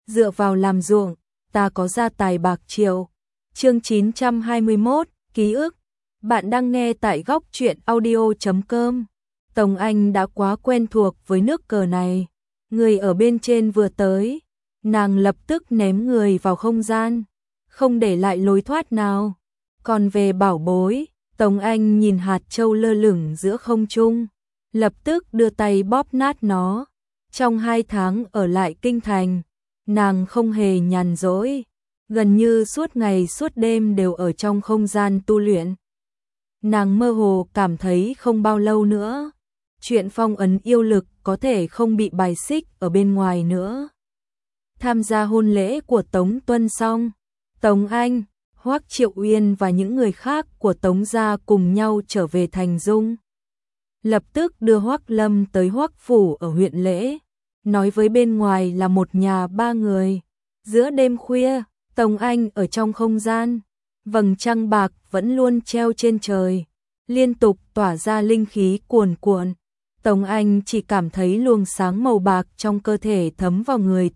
dựa vào làm ruộng, ta có gia tài bạc triệu. Chương 921, ký ức. Bạn đang nghe tại góc truyện audio.com. Tống Anh đã quá quen thuộc với nước cờ này. Người ở bên trên vừa tới, nàng lập tức ném người vào không gian, không để lại lối thoát nào. Còn về bảo bối, Tống Anh nhìn hạt châu lơ lửng giữa không trung, lập tức đưa tay bóp nát nó. Trong 2 tháng ở lại kinh thành, nàng không hề nhàn rỗi, gần như suốt ngày suốt đêm đều ở trong không gian tu luyện. Nàng mơ hồ cảm thấy không bao lâu nữa, chuyện phong ấn yêu lực có thể không bị bài xích ở bên ngoài nữa. Tham gia hôn lễ của Tống Tuân xong, Tống Anh, Hoắc Triệu Uyên và những người khác của Tống gia cùng nhau trở về thành Dung. Lập tức đưa Hoắc Lâm tới Hoắc phủ ở huyện Lễ, nói với bên ngoài là một nhà 3 người. Giữa đêm khuya, Tống Anh ở trong không gian, vầng trăng bạc vẫn luôn treo trên trời, liên tục tỏa ra linh khí cuồn cuộn. Tống Anh chỉ cảm thấy luồng sáng màu bạc trong cơ thể thấm vào người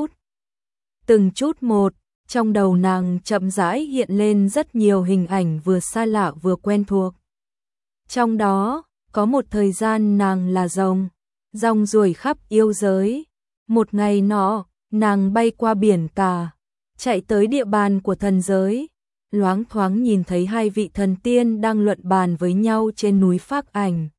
từng chút một. Trong đầu nàng chậm rãi hiện lên rất nhiều hình ảnh vừa xa lạ vừa quen thuộc. Trong đó, có một thời gian nàng là rồng ruổi khắp yêu giới. Một ngày nọ, nàng bay qua biển cả, chạy tới địa bàn của thần giới, loáng thoáng nhìn thấy 2 vị thần tiên đang luận bàn với nhau trên núi Phác Ảnh.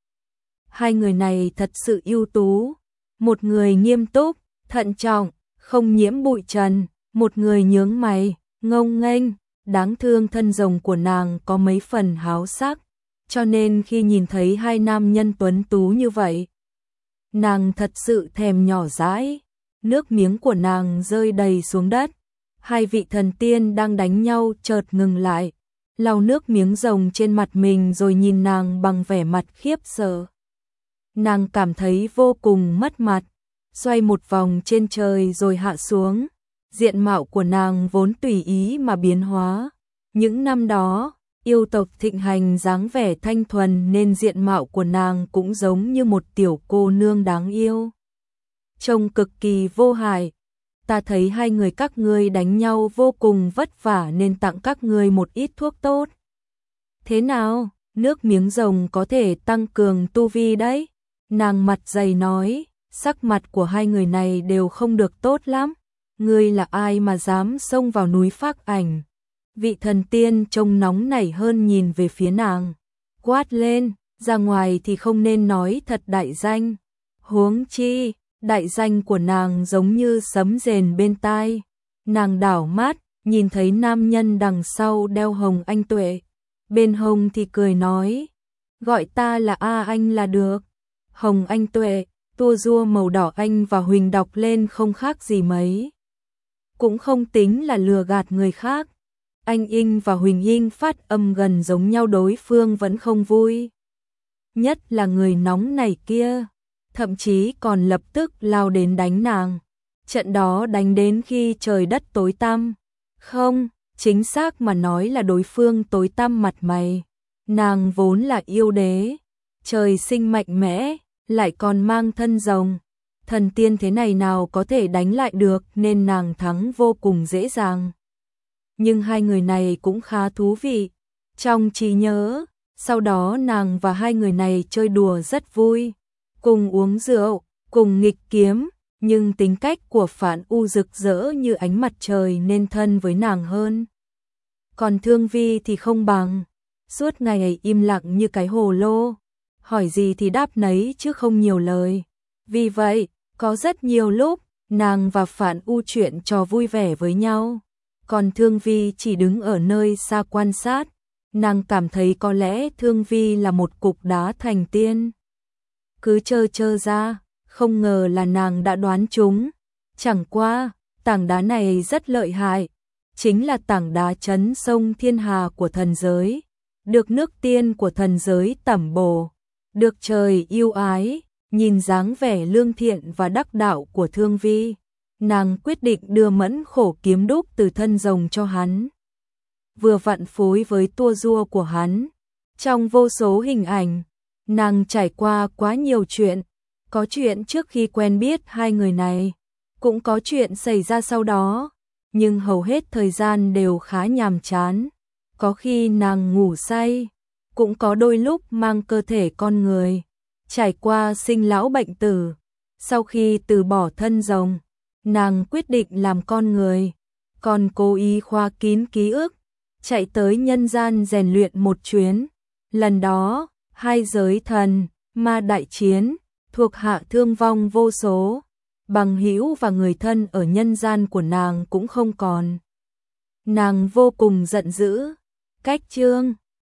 2 người này thật sự ưu tú, một người nghiêm túc, thận trọng, không nhiễm bụi trần, một người nhướng mày, ngông nghênh. Đáng thương thân rồng của nàng có mấy phần háo sắc, cho nên khi nhìn thấy 2 nam nhân tuấn tú như vậy, nàng thật sự thèm nhỏ dãi, nước miếng của nàng rơi đầy xuống đất. 2 vị thần tiên đang đánh nhau chợt ngừng lại, lau nước miếng rồng trên mặt mình rồi nhìn nàng bằng vẻ mặt khiếp sợ. Nàng cảm thấy vô cùng mất mặt, xoay một vòng trên trời rồi hạ xuống. Diện mạo của nàng vốn tùy ý mà biến hóa. Những năm đó, yêu tộc thịnh hành dáng vẻ thanh thuần nên diện mạo của nàng cũng giống như một tiểu cô nương đáng yêu, trông cực kỳ vô hại. Ta thấy 2 người các ngươi đánh nhau vô cùng vất vả nên tặng các ngươi một ít thuốc tốt. Thế nào, nước miếng rồng có thể tăng cường tu vi đấy. Nàng mặt dày nói, sắc mặt của 2 người này đều không được tốt lắm. Ngươi là ai mà dám xông vào núi Phác Ảnh? Vị thần tiên trông nóng nảy hơn nhìn về phía nàng, quát lên, ra ngoài thì không nên nói thật đại danh. Huống chi, đại danh của nàng giống như sấm rền bên tai. Nàng đảo mắt, nhìn thấy nam nhân đằng sau đeo hồng anh tuệ, bên hông thì cười nói, gọi ta là A Anh là được. Hồng anh tuệ, tua rua màu đỏ anh và Huỳnh đọc lên không khác gì mấy, cũng không tính là lừa gạt người khác. Anh Inh và Huỳnh Inh phát âm gần giống nhau, đối phương vẫn không vui. Nhất là người nóng này kia, thậm chí còn lập tức lao đến đánh nàng. Trận đó đánh đến khi trời đất tối tăm. Không, chính xác mà nói là đối phương tối tăm mặt mày. Nàng vốn là yêu đế, trời sinh mạnh mẽ, lại còn mang thân rồng. Thần tiên thế này nào có thể đánh lại được nên nàng thắng vô cùng dễ dàng. Nhưng 2 người này cũng khá thú vị. Trong trí nhớ, sau đó nàng và 2 người này chơi đùa rất vui, cùng uống rượu, cùng nghịch kiếm, nhưng tính cách của Phản U rực rỡ như ánh mặt trời nên thân với nàng hơn. Còn Thương Vi thì không bằng, suốt ngày im lặng như cái hồ lô, hỏi gì thì đáp nấy chứ không nhiều lời. Vì vậy, có rất nhiều lúc, nàng và Phản U chuyện trò vui vẻ với nhau, còn Thương Vi chỉ đứng ở nơi xa quan sát. Nàng cảm thấy có lẽ Thương Vi là một cục đá thành tiên. Cứ chơ ra, không ngờ là nàng đã đoán trúng. Chẳng qua, tảng đá này rất lợi hại, chính là tảng đá chấn sông thiên hà của thần giới, được nước tiên của thần giới tẩm bổ, được trời yêu ái. Nhìn dáng vẻ lương thiện và đắc đạo của Thương Vi, nàng quyết định đưa mẫn khổ kiếm đúc từ thân rồng cho hắn, vừa vặn phối với tua rua của hắn. Trong vô số hình ảnh, nàng trải qua quá nhiều chuyện, có chuyện trước khi quen biết 2 người này, cũng có chuyện xảy ra sau đó, nhưng hầu hết thời gian đều khá nhàm chán. Có khi nàng ngủ say, cũng có đôi lúc mang cơ thể con người, trải qua sinh lão bệnh tử. Sau khi từ bỏ thân rồng, nàng quyết định làm con người, còn cố ý khóa kín ký ức, chạy tới nhân gian rèn luyện một chuyến. Lần đó, hai giới thần, ma đại chiến, thuộc hạ thương vong vô số, bằng hữu và người thân ở nhân gian của nàng cũng không còn. Nàng vô cùng giận dữ. Cách chương